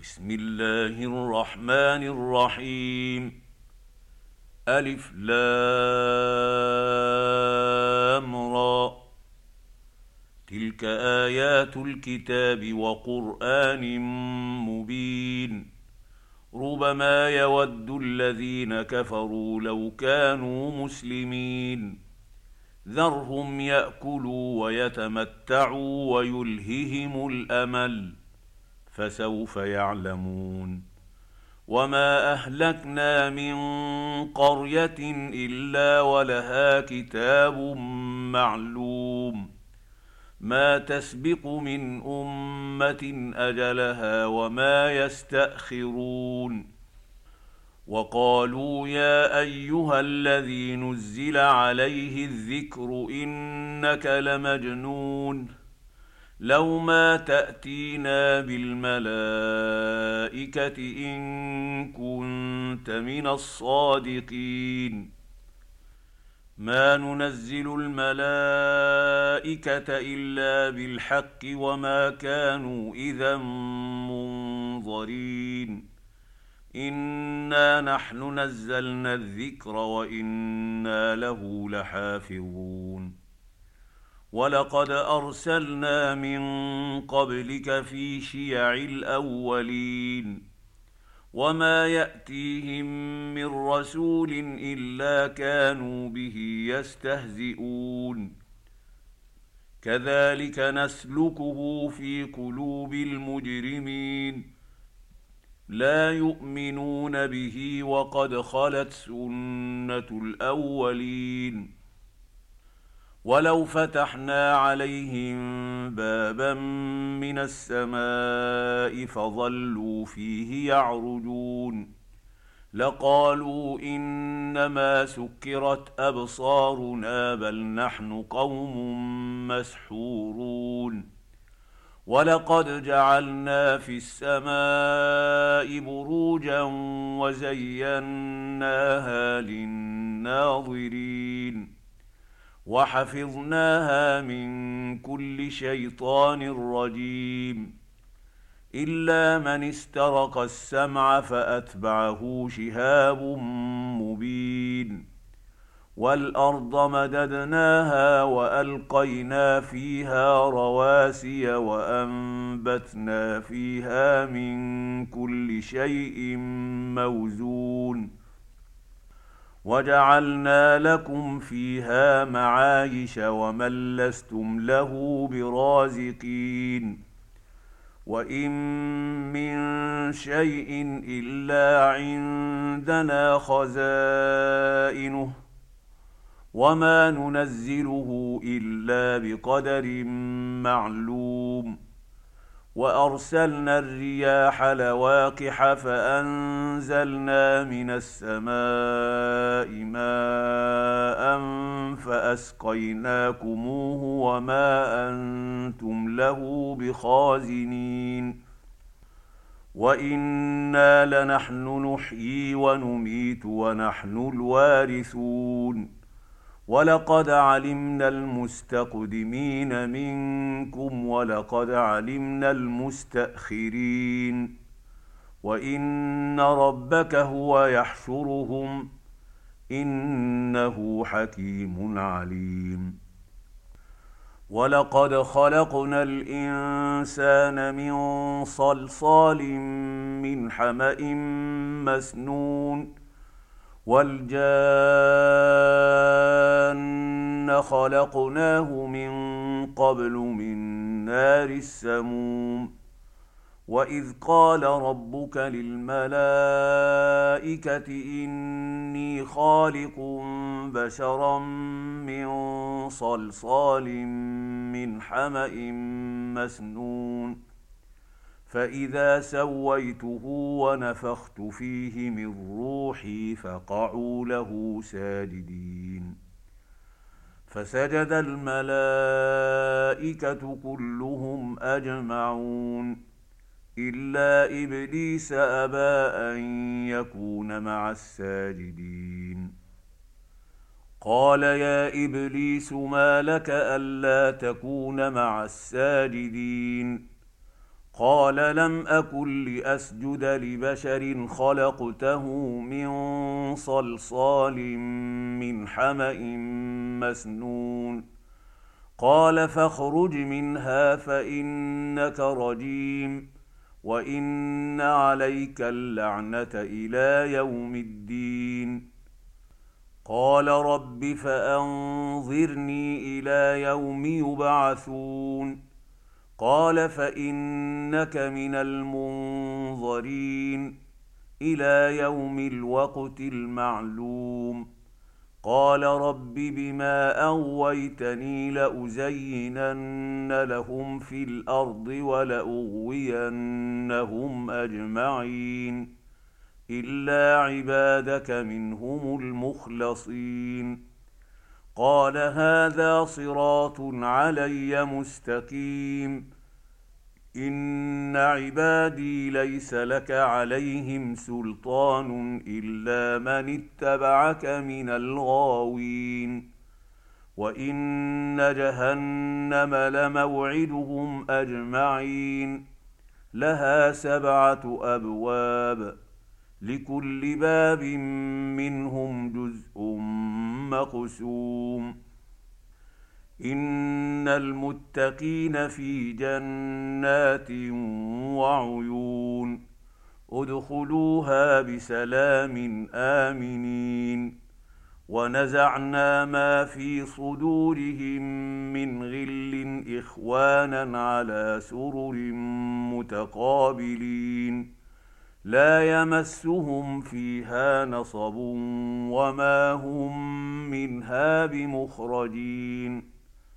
بسم الله الرحمن الرحيم. ألف لام را. تلك آيات الكتاب وقرآن مبين. ربما يود الذين كفروا لو كانوا مسلمين. ذرهم يأكلوا ويتمتعوا ويلههم الأمل، فسوف يعلمون. وما أهلكنا من قرية إلا ولها كتاب معلوم، ما تسبق من أمة أجلها وما يستأخرون. وقالوا يا أيها الذي نزل عليه الذكر إنك لمجنون، لو ما تأتينا بالملائكة إن كنت من الصادقين. ما ننزل الملائكة إلا بالحق وما كانوا إذا منظرين. إنا نحن نزلنا الذكر وإنا له لحافظون. ولقد أرسلنا من قبلك في شيع الأولين، وما يأتيهم من رسول إلا كانوا به يستهزئون. كذلك نسلكه في قلوب المجرمين، لا يؤمنون به وقد خلت سنة الأولين. ولو فتحنا عليهم بابا من السماء فظلوا فيه يعرجون لقالوا إنما سكرت أبصارنا بل نحن قوم مسحورون. ولقد جعلنا في السماء بروجا وزيناها للناظرين، وحفظناها من كل شيطان رجيم، إلا من استرق السمع فأتبعه شهاب مبين. والأرض مددناها وألقينا فيها رواسي وأنبتنا فيها من كل شيء موزون، وجعلنا لكم فيها معايش ومن لستم له برازقين. وإن من شيء إلا عندنا خزائنه وما ننزله إلا بقدر معلوم. وأرسلنا الرياح لواقح فأنزلنا من السماء ماء فأسقيناكموه وما أنتم له بخازنين. وإنا لنحن نحيي ونميت ونحن الوارثون. ولقد علمنا المستقدمين منكم ولقد علمنا المستأخرين. وإن ربك هو يحشرهم إنه حكيم عليم. ولقد خلقنا الإنسان من صلصال من حمأ مسنون. والجان خلقناه من قبل من نار السموم. وإذ قال ربك للملائكة إني خالق بشرا من صلصال من حمأ مسنون، فإذا سويته ونفخت فيه من روحي فقعوا له ساجدين. فسجد الملائكة كلهم أجمعون إلا إبليس أبى أن يكون مع الساجدين. قال يا إبليس ما لك ألا تكون مع الساجدين؟ قال لم اكن لاسجد لبشر خلقته من صلصال من حما مسنون قال فاخرج منها فانك رجيم وان عليك اللعنه الى يوم الدين قال رب فانظرني الى يوم يبعثون قال فانك من المنظرين الى يوم الوقت المعلوم قال رب بما اغويتني لازينن لهم في الارض ولاغوينهم اجمعين الا عبادك منهم المخلصين قال هذا صراط علي مستقيم ان عبادي ليس لك عليهم سلطان الا من اتبعك من الغاوين وان جهنم لموعدهم اجمعين لها 7 ابواب لكل باب منهم جزء مقسوم ان المتقين في جنات وعيون ادخلوها بسلام امنين ونزعنا ما في صدورهم من غل اخوانا على سرر متقابلين لا يمسهم فيها نصب وما هم منها بمخرجين